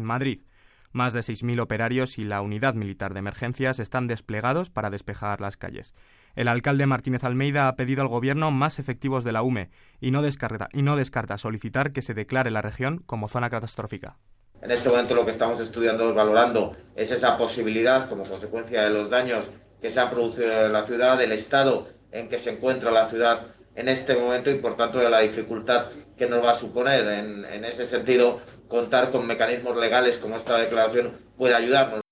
en Madrid. Más de 6.000 operarios y la unidad militar de emergencias están desplegados para despejar las calles. El alcalde Martínez Almeida ha pedido al Gobierno más efectivos de la UME y no descarta solicitar que se declare la región como zona catastrófica. En este momento lo que estamos estudiando y valorando es esa posibilidad, como consecuencia de los daños que se han producido en la ciudad, del estado en que se encuentra la ciudad en este momento y por tanto de la dificultad que nos va a suponer. En ese sentido, contar con mecanismos legales como esta declaración puede ayudarnos.